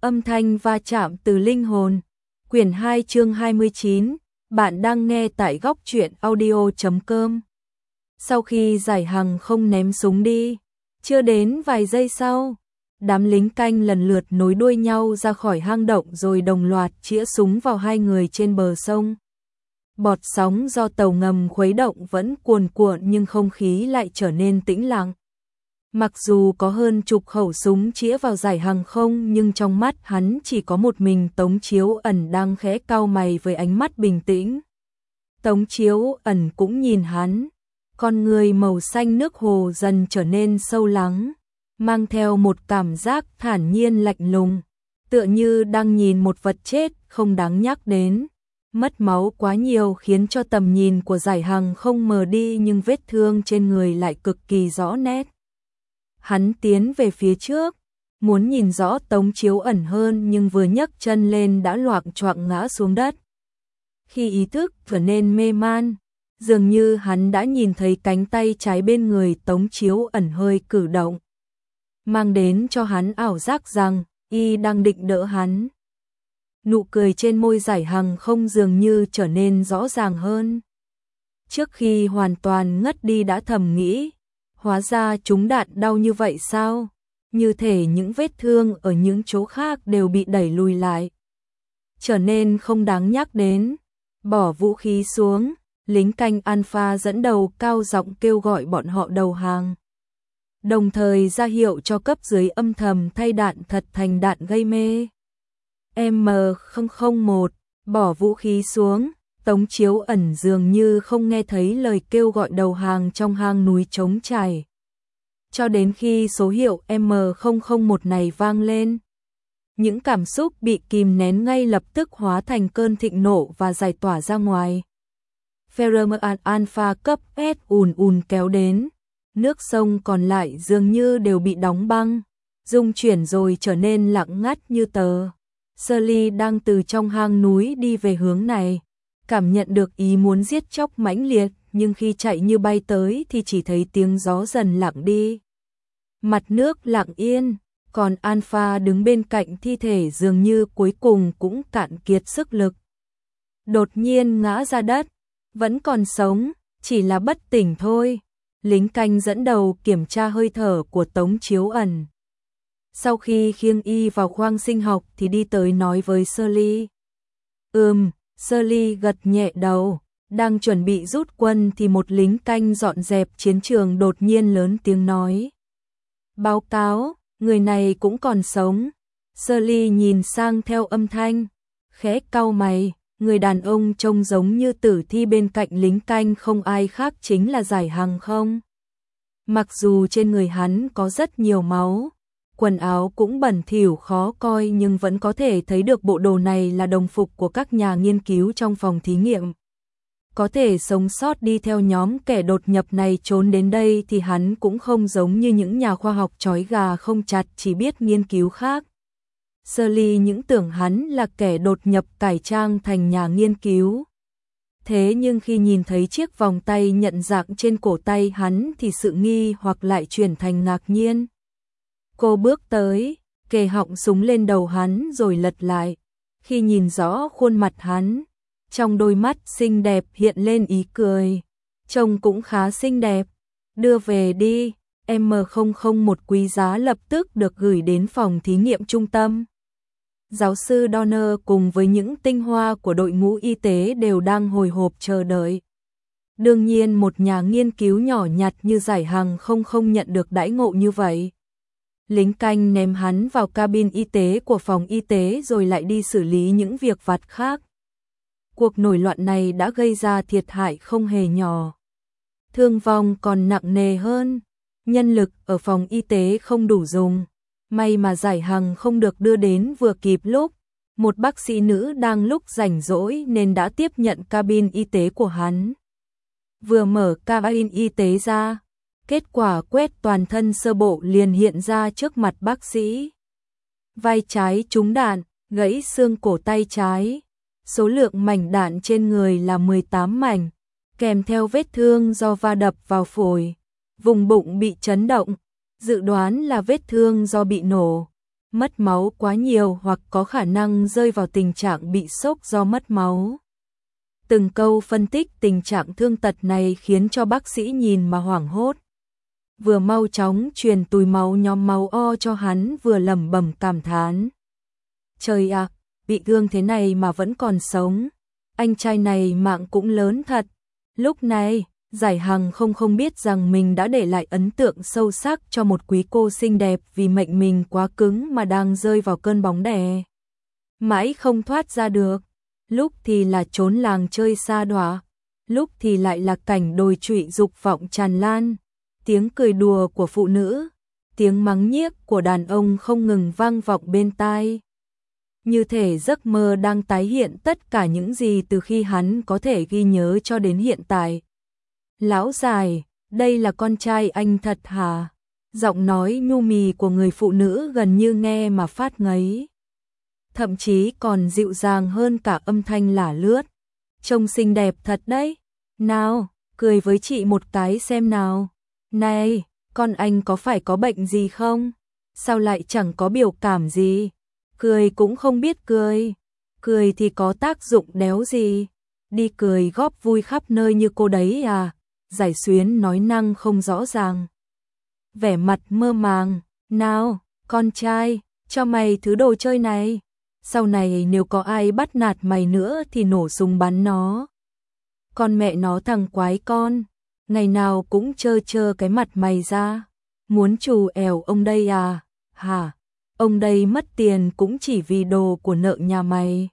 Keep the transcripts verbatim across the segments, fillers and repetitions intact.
Âm thanh va chạm từ linh hồn. Quyển hai chương hai mươi chín, bạn đang nghe tại góc truyện audio chấm com. Sau khi Giải Hằng không ném súng đi, chưa đến vài giây sau, đám lính canh lần lượt nối đuôi nhau ra khỏi hang động rồi đồng loạt chĩa súng vào hai người trên bờ sông. Bọt sóng do tàu ngầm khuấy động vẫn cuồn cuộn nhưng không khí lại trở nên tĩnh lặng. Mặc dù có hơn chục khẩu súng chĩa vào Giải Hằng không, nhưng trong mắt hắn chỉ có một mình Tống Chiếu Ẩn đang khẽ cau mày với ánh mắt bình tĩnh. Tống Chiếu Ẩn cũng nhìn hắn, con người màu xanh nước hồ dần trở nên sâu lắng, mang theo một cảm giác thản nhiên lạnh lùng, tựa như đang nhìn một vật chết không đáng nhắc đến. Mất máu quá nhiều khiến cho tầm nhìn của Giải Hằng không mờ đi, nhưng vết thương trên người lại cực kỳ rõ nét. Hắn tiến về phía trước, muốn nhìn rõ Tống Chiếu Ẩn hơn, nhưng vừa nhấc chân lên đã loạng choạng ngã xuống đất. Khi ý thức trở nên mê man, dường như hắn đã nhìn thấy cánh tay trái bên người Tống Chiếu Ẩn hơi cử động, mang đến cho hắn ảo giác rằng y đang định đỡ hắn. Nụ cười trên môi Giải Hằng không dường như trở nên rõ ràng hơn. Trước khi hoàn toàn ngất đi đã thầm nghĩ, hóa ra trúng đạn đau như vậy sao? Như thể những vết thương ở những chỗ khác đều bị đẩy lùi lại, trở nên không đáng nhắc đến. Bỏ vũ khí xuống, lính canh Alpha dẫn đầu cao giọng kêu gọi bọn họ đầu hàng, đồng thời ra hiệu cho cấp dưới âm thầm thay đạn thật thành đạn gây mê. M không không một bỏ vũ khí xuống. Tống Chiếu Ẩn dường như không nghe thấy lời kêu gọi đầu hàng trong hang núi trống trải, cho đến khi số hiệu M không không một này vang lên. Những cảm xúc bị kìm nén ngay lập tức hóa thành cơn thịnh nộ và giải tỏa ra ngoài. Pheromone Alpha cấp S ùn ùn kéo đến, nước sông còn lại dường như đều bị đóng băng, rung chuyển rồi trở nên lặng ngắt như tờ. Sully đang từ trong hang núi đi về hướng này, cảm nhận được ý muốn giết chóc mãnh liệt, nhưng khi chạy như bay tới thì chỉ thấy tiếng gió dần lặng đi. Mặt nước lặng yên, còn Alpha đứng bên cạnh thi thể dường như cuối cùng cũng cạn kiệt sức lực. Đột nhiên ngã ra đất, vẫn còn sống, chỉ là bất tỉnh thôi. Lính canh dẫn đầu kiểm tra hơi thở của Tống Chiếu Ẩn. Sau khi khiêng y vào khoang sinh học thì đi tới nói với Sully. Ừm, Sully gật nhẹ đầu, đang chuẩn bị rút quân thì một lính canh dọn dẹp chiến trường đột nhiên lớn tiếng nói. Báo cáo, người này cũng còn sống. Sully nhìn sang theo âm thanh, khẽ cau mày, người đàn ông trông giống như tử thi bên cạnh lính canh không ai khác chính là Giải Hằng không? Mặc dù trên người hắn có rất nhiều máu, quần áo cũng bẩn thỉu khó coi, nhưng vẫn có thể thấy được bộ đồ này là đồng phục của các nhà nghiên cứu trong phòng thí nghiệm. Có thể sống sót đi theo nhóm kẻ đột nhập này trốn đến đây thì hắn cũng không giống như những nhà khoa học trói gà không chặt chỉ biết nghiên cứu khác. Sully những tưởng hắn là kẻ đột nhập cải trang thành nhà nghiên cứu. Thế nhưng khi nhìn thấy chiếc vòng tay nhận dạng trên cổ tay hắn thì sự nghi hoặc lại chuyển thành ngạc nhiên. Cô bước tới, kề họng súng lên đầu hắn rồi lật lại. Khi nhìn rõ khuôn mặt hắn, trong đôi mắt xinh đẹp hiện lên ý cười. Trông cũng khá xinh đẹp. Đưa về đi. M không không một quý giá lập tức được gửi đến phòng thí nghiệm trung tâm. Giáo sư Donner cùng với những tinh hoa của đội ngũ y tế đều đang hồi hộp chờ đợi. Đương nhiên một nhà nghiên cứu nhỏ nhặt như Giải Hằng không không nhận được đãi ngộ như vậy. Lính canh ném hắn vào cabin y tế của phòng y tế rồi lại đi xử lý những việc vặt khác. Cuộc nổi loạn này đã gây ra thiệt hại không hề nhỏ. Thương vong còn nặng nề hơn. Nhân lực ở phòng y tế không đủ dùng. May mà Giải Hằng không được đưa đến vừa kịp lúc. Một bác sĩ nữ đang lúc rảnh rỗi nên đã tiếp nhận cabin y tế của hắn. Vừa mở cabin y tế ra, kết quả quét toàn thân sơ bộ liền hiện ra trước mặt bác sĩ. Vai trái trúng đạn, gãy xương cổ tay trái. Số lượng mảnh đạn trên người là mười tám mảnh, kèm theo vết thương do va đập vào phổi. Vùng bụng bị chấn động, dự đoán là vết thương do bị nổ. mất máu quá nhiều hoặc có khả năng rơi vào tình trạng bị sốc do mất máu. Từng câu phân tích tình trạng thương tật này khiến cho bác sĩ nhìn mà hoảng hốt. Vừa mau chóng truyền túi máu nhóm máu O cho hắn, vừa lẩm bẩm cảm thán. Trời ạ, bị thương thế này mà vẫn còn sống. Anh trai này mạng cũng lớn thật. Lúc này, Giải Hằng không không biết rằng mình đã để lại ấn tượng sâu sắc cho một quý cô xinh đẹp vì mệnh mình quá cứng mà đang rơi vào cơn bóng đè. Mãi không thoát ra được. Lúc thì là trốn làng chơi sa đọa, lúc thì lại là cảnh đồi trụy dục vọng tràn lan. Tiếng cười đùa của phụ nữ, tiếng mắng nhiếc của đàn ông không ngừng vang vọng bên tai. Như thể giấc mơ đang tái hiện tất cả những gì từ khi hắn có thể ghi nhớ cho đến hiện tại. Lão Giải, đây là con trai anh thật hả? Giọng nói nhu mì của người phụ nữ gần như nghe mà phát ngấy. Thậm chí còn dịu dàng hơn cả âm thanh lả lướt. Trông xinh đẹp thật đấy. Nào, cười với chị một cái xem nào. Này, con anh có phải có bệnh gì không? Sao lại chẳng có biểu cảm gì? Cười cũng không biết cười. Cười thì có tác dụng đéo gì. Đi cười góp vui khắp nơi như cô đấy à? Giải Xuyến nói năng không rõ ràng. Vẻ mặt mơ màng. Nào, con trai, cho mày thứ đồ chơi này. Sau này nếu có ai bắt nạt mày nữa thì nổ súng bắn nó. Con mẹ nó thằng quái con. Ngày nào cũng trơ trơ cái mặt mày ra. Muốn trù ẻo ông đây à? Hả? Ông đây mất tiền cũng chỉ vì đồ của nợ nhà mày.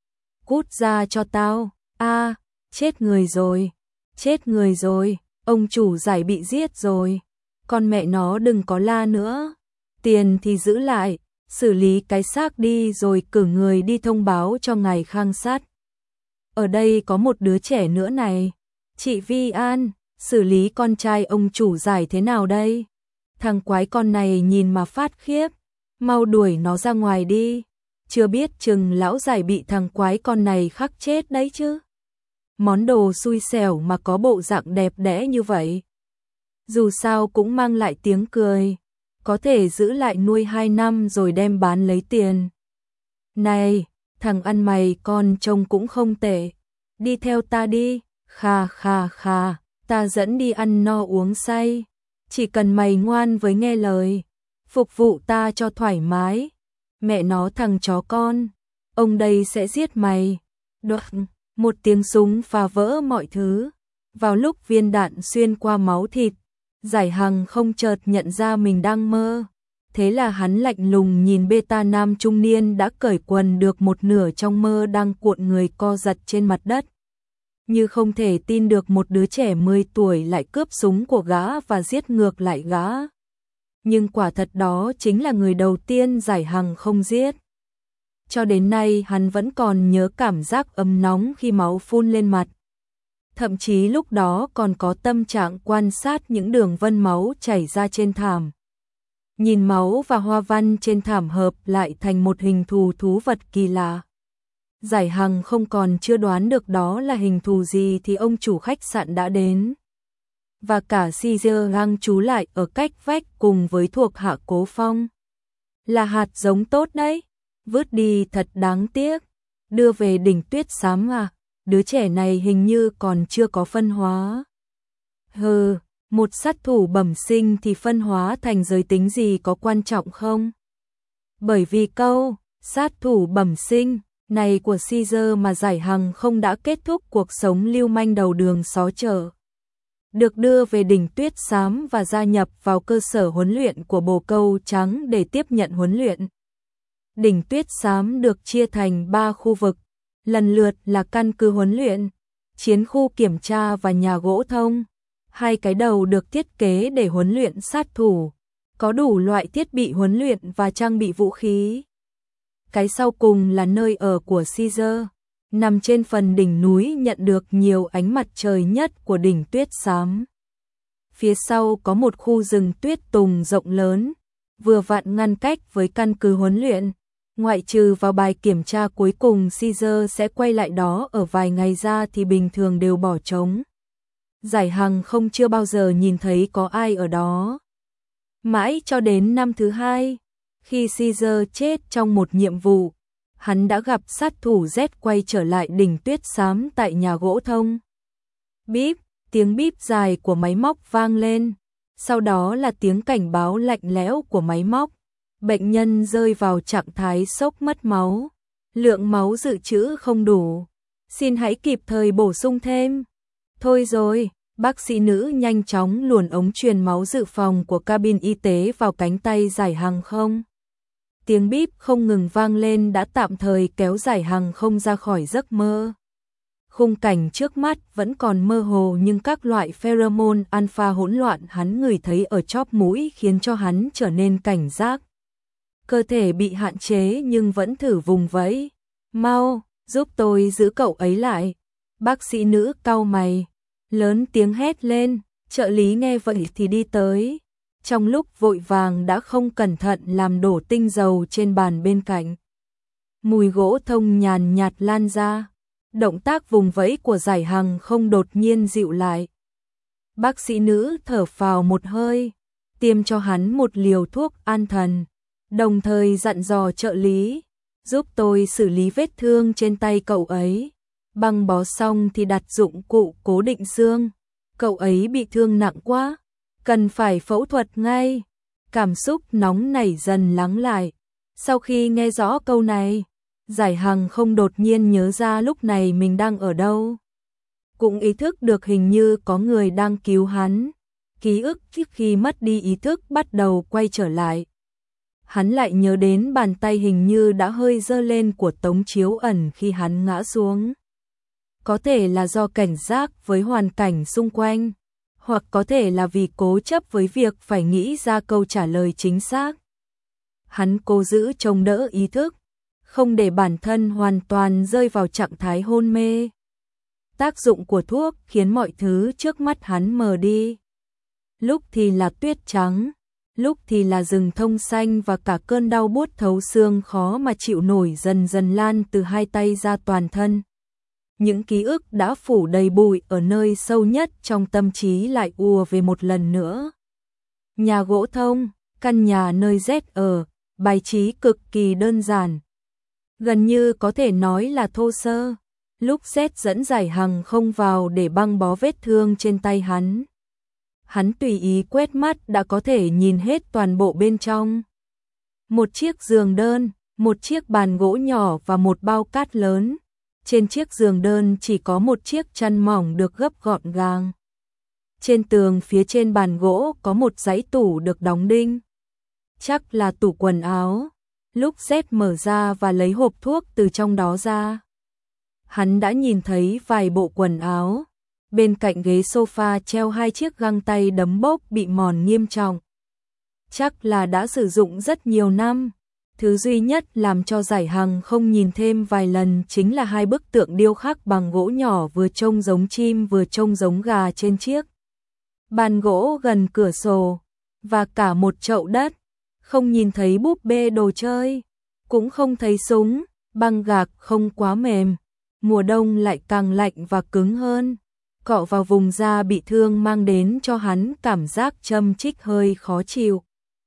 Cút ra cho tao. A, chết người rồi. Chết người rồi. Ông chủ Giải bị giết rồi. Con mẹ nó đừng có la nữa. Tiền thì giữ lại. Xử lý cái xác đi rồi cử người đi thông báo cho ngài Khang Sát. Ở đây có một đứa trẻ nữa này. Chị Vi An, xử lý con trai ông chủ Giải thế nào đây? Thằng quái con này nhìn mà phát khiếp. Mau đuổi nó ra ngoài đi. Chưa biết chừng lão Giải bị thằng quái con này khắc chết đấy chứ. Món đồ xui xẻo mà có bộ dạng đẹp đẽ như vậy. Dù sao cũng mang lại tiếng cười. Có thể giữ lại nuôi hai năm rồi đem bán lấy tiền. Này, thằng ăn mày con trông cũng không tệ. Đi theo ta đi. Kha kha kha, ta dẫn đi ăn no uống say. Chỉ cần mày ngoan với nghe lời. Phục vụ ta cho thoải mái. Mẹ nó thằng chó con. Ông đây sẽ giết mày. Đoạt, một tiếng súng phá vỡ mọi thứ. Vào lúc viên đạn xuyên qua máu thịt, Giải Hằng không chợt nhận ra mình đang mơ. Thế là hắn lạnh lùng nhìn beta nam trung niên đã cởi quần được một nửa trong mơ đang cuộn người co giật trên mặt đất. Như không thể tin được một đứa trẻ mười tuổi lại cướp súng của gã và giết ngược lại gã. Nhưng quả thật đó chính là người đầu tiên Giải Hằng không giết. Cho đến nay hắn vẫn còn nhớ cảm giác ấm nóng khi máu phun lên mặt. Thậm chí lúc đó còn có tâm trạng quan sát những đường vân máu chảy ra trên thảm. Nhìn máu và hoa văn trên thảm hợp lại thành một hình thù thú vật kỳ lạ. Giải Hằng không còn chưa đoán được đó là hình thù gì thì ông chủ khách sạn đã đến. Và cả Caesar đang trú lại ở cách vách cùng với thuộc hạ Cố Phong. Là hạt giống tốt đấy, vứt đi thật đáng tiếc. Đưa về đỉnh tuyết xám à, đứa trẻ này hình như còn chưa có phân hóa. Hừ, một sát thủ bẩm sinh thì phân hóa thành giới tính gì có quan trọng không? Bởi vì câu sát thủ bẩm sinh này của Caesar mà Giải Hằng không đã kết thúc cuộc sống lưu manh đầu đường xó chợ. Được đưa về đỉnh tuyết xám và gia nhập vào cơ sở huấn luyện của bồ câu trắng để tiếp nhận huấn luyện. Đỉnh tuyết xám được chia thành ba khu vực, lần lượt là căn cứ huấn luyện, chiến khu kiểm tra và nhà gỗ thông. Hai cái đầu được thiết kế để huấn luyện sát thủ, có đủ loại thiết bị huấn luyện và trang bị vũ khí. Cái sau cùng là nơi ở của Caesar, nằm trên phần đỉnh núi nhận được nhiều ánh mặt trời nhất của đỉnh tuyết xám. Phía sau có một khu rừng tuyết tùng rộng lớn, vừa vặn ngăn cách với căn cứ huấn luyện. Ngoại trừ vào bài kiểm tra cuối cùng Caesar sẽ quay lại đó ở vài ngày ra thì bình thường đều bỏ trống. Giải Hằng không chưa bao giờ nhìn thấy có ai ở đó. Mãi cho đến năm thứ hai, Khi Caesar chết trong một nhiệm vụ, hắn đã gặp sát thủ Z quay trở lại đỉnh tuyết xám tại nhà gỗ thông. Bíp, tiếng bíp dài của máy móc vang lên, sau đó là tiếng cảnh báo lạnh lẽo của máy móc. Bệnh nhân rơi vào trạng thái sốc mất máu. Lượng máu dự trữ không đủ. Xin hãy kịp thời bổ sung thêm. Thôi rồi, bác sĩ nữ nhanh chóng luồn ống truyền máu dự phòng của cabin y tế vào cánh tay Giải Hằng không. Tiếng bíp không ngừng vang lên đã tạm thời kéo Giải Hằng không ra khỏi giấc mơ. Khung cảnh trước mắt vẫn còn mơ hồ nhưng các loại pheromone alpha hỗn loạn hắn ngửi thấy ở chóp mũi khiến cho hắn trở nên cảnh giác. Cơ thể bị hạn chế nhưng vẫn thử vùng vẫy. Mau, giúp tôi giữ cậu ấy lại. Bác sĩ nữ cau mày, lớn tiếng hét lên, trợ lý nghe vậy thì đi tới. Trong lúc vội vàng đã không cẩn thận làm đổ tinh dầu trên bàn bên cạnh. Mùi gỗ thông nhàn nhạt lan ra. Động tác vùng vẫy của Giải Hằng không đột nhiên dịu lại. Bác sĩ nữ thở phào một hơi, tiêm cho hắn một liều thuốc an thần, đồng thời dặn dò trợ lý, giúp tôi xử lý vết thương trên tay cậu ấy. Băng bó xong thì đặt dụng cụ cố định xương. Cậu ấy bị thương nặng quá, cần phải phẫu thuật ngay. Cảm xúc nóng nảy dần lắng lại. Sau khi nghe rõ câu này, Giải Hằng không đột nhiên nhớ ra lúc này mình đang ở đâu. Cũng ý thức được hình như có người đang cứu hắn. Ký ức trước khi mất đi ý thức bắt đầu quay trở lại. Hắn lại nhớ đến bàn tay hình như đã hơi giơ lên của Tống Chiếu Ẩn khi hắn ngã xuống. Có thể là do cảnh giác với hoàn cảnh xung quanh, hoặc có thể là vì cố chấp với việc phải nghĩ ra câu trả lời chính xác. Hắn cố giữ chống đỡ ý thức, không để bản thân hoàn toàn rơi vào trạng thái hôn mê. Tác dụng của thuốc khiến mọi thứ trước mắt hắn mờ đi. Lúc thì là tuyết trắng, lúc thì là rừng thông xanh và cả cơn đau buốt thấu xương khó mà chịu nổi dần dần lan từ hai tay ra toàn thân. Những ký ức đã phủ đầy bụi ở nơi sâu nhất trong tâm trí lại ùa về một lần nữa. Nhà gỗ thông, căn nhà nơi Z ở, bài trí cực kỳ đơn giản. Gần như có thể nói là thô sơ. Lúc Z dẫn Giải Hằng không vào để băng bó vết thương trên tay hắn. Hắn tùy ý quét mắt đã có thể nhìn hết toàn bộ bên trong. Một chiếc giường đơn, một chiếc bàn gỗ nhỏ và một bao cát lớn. Trên chiếc giường đơn chỉ có một chiếc chăn mỏng được gấp gọn gàng. Trên tường phía trên bàn gỗ có một dãy tủ được đóng đinh. Chắc là tủ quần áo. Lúc Z mở ra và lấy hộp thuốc từ trong đó ra, hắn đã nhìn thấy vài bộ quần áo. Bên cạnh ghế sofa treo hai chiếc găng tay đấm bốc bị mòn nghiêm trọng. Chắc là đã sử dụng rất nhiều năm. Thứ duy nhất làm cho Giải Hằng không nhìn thêm vài lần chính là hai bức tượng điêu khắc bằng gỗ nhỏ vừa trông giống chim vừa trông giống gà trên chiếc bàn gỗ gần cửa sổ, và cả một chậu đất. Không nhìn thấy búp bê đồ chơi, cũng không thấy súng, băng gạc không quá mềm. Mùa đông lại càng lạnh và cứng hơn. Cọ vào vùng da bị thương mang đến cho hắn cảm giác châm chích hơi khó chịu.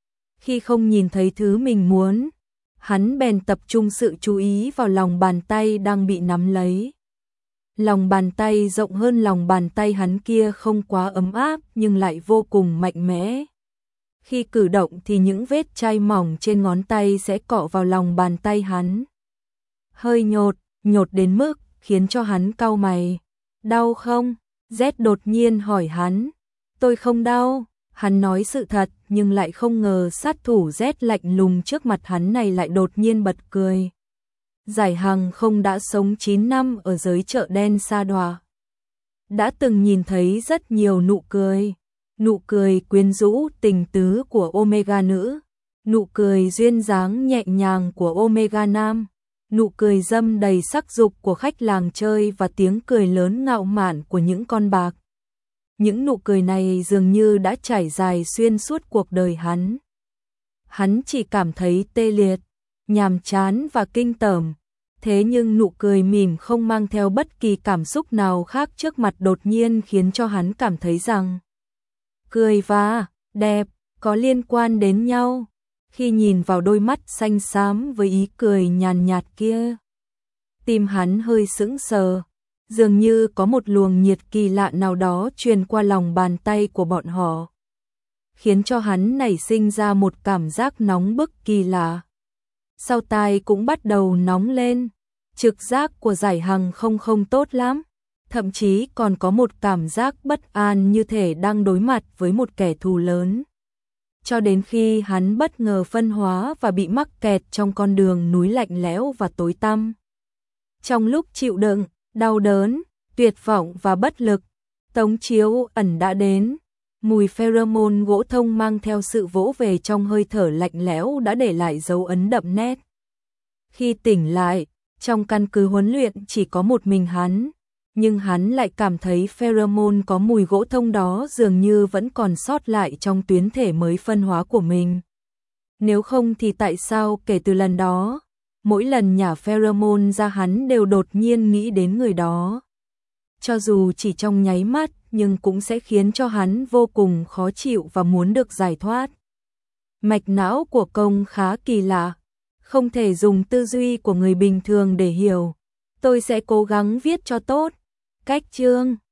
Khi không nhìn thấy thứ mình muốn, hắn bèn tập trung sự chú ý vào lòng bàn tay đang bị nắm lấy. Lòng bàn tay rộng hơn lòng bàn tay hắn kia không quá ấm áp nhưng lại vô cùng mạnh mẽ. Khi cử động thì những vết chai mỏng trên ngón tay sẽ cọ vào lòng bàn tay hắn. Hơi nhột, nhột đến mức khiến cho hắn cau mày. Đau không? Z đột nhiên hỏi hắn. Tôi không đau. Hắn nói sự thật nhưng lại không ngờ sát thủ Z lạnh lùng trước mặt hắn này lại đột nhiên bật cười. Giải Hằng không đã sống chín năm ở giới chợ đen sa đọa. Đã từng nhìn thấy rất nhiều nụ cười. Nụ cười quyến rũ tình tứ của Omega nữ. Nụ cười duyên dáng nhẹ nhàng của Omega nam. Nụ cười dâm đầy sắc dục của khách làng chơi và tiếng cười lớn ngạo mạn của những con bạc. Những nụ cười này dường như đã trải dài xuyên suốt cuộc đời hắn. Hắn chỉ cảm thấy tê liệt, nhàm chán và kinh tởm. Thế nhưng nụ cười mỉm không mang theo bất kỳ cảm xúc nào khác trước mặt đột nhiên khiến cho hắn cảm thấy rằng cười và đẹp có liên quan đến nhau. khi nhìn vào đôi mắt xanh xám với ý cười nhàn nhạt kia. Tim hắn hơi sững sờ, dường như có một luồng nhiệt kỳ lạ nào đó truyền qua lòng bàn tay của bọn họ, khiến cho hắn nảy sinh ra một cảm giác nóng bức kỳ lạ. Sau tai cũng bắt đầu nóng lên, trực giác của Giải Hằng không không tốt lắm, thậm chí còn có một cảm giác bất an như thể đang đối mặt với một kẻ thù lớn. Cho đến khi hắn bất ngờ phân hóa và bị mắc kẹt trong con đường núi lạnh lẽo và tối tăm. Trong lúc chịu đựng, đau đớn, tuyệt vọng và bất lực, Tống Chiếu Ẩn đã đến. Mùi pheromone gỗ thông mang theo sự vỗ về trong hơi thở lạnh lẽo đã để lại dấu ấn đậm nét. Khi tỉnh lại, trong căn cứ huấn luyện chỉ có một mình hắn, nhưng hắn lại cảm thấy pheromone có mùi gỗ thông đó dường như vẫn còn sót lại trong tuyến thể mới phân hóa của mình. Nếu không thì tại sao kể từ lần đó, mỗi lần nhả pheromone ra hắn đều đột nhiên nghĩ đến người đó. Cho dù chỉ trong nháy mắt, nhưng cũng sẽ khiến cho hắn vô cùng khó chịu và muốn được giải thoát. Mạch não của Công khá kỳ lạ, không thể dùng tư duy của người bình thường để hiểu. Tôi sẽ cố gắng viết cho tốt. Cách chương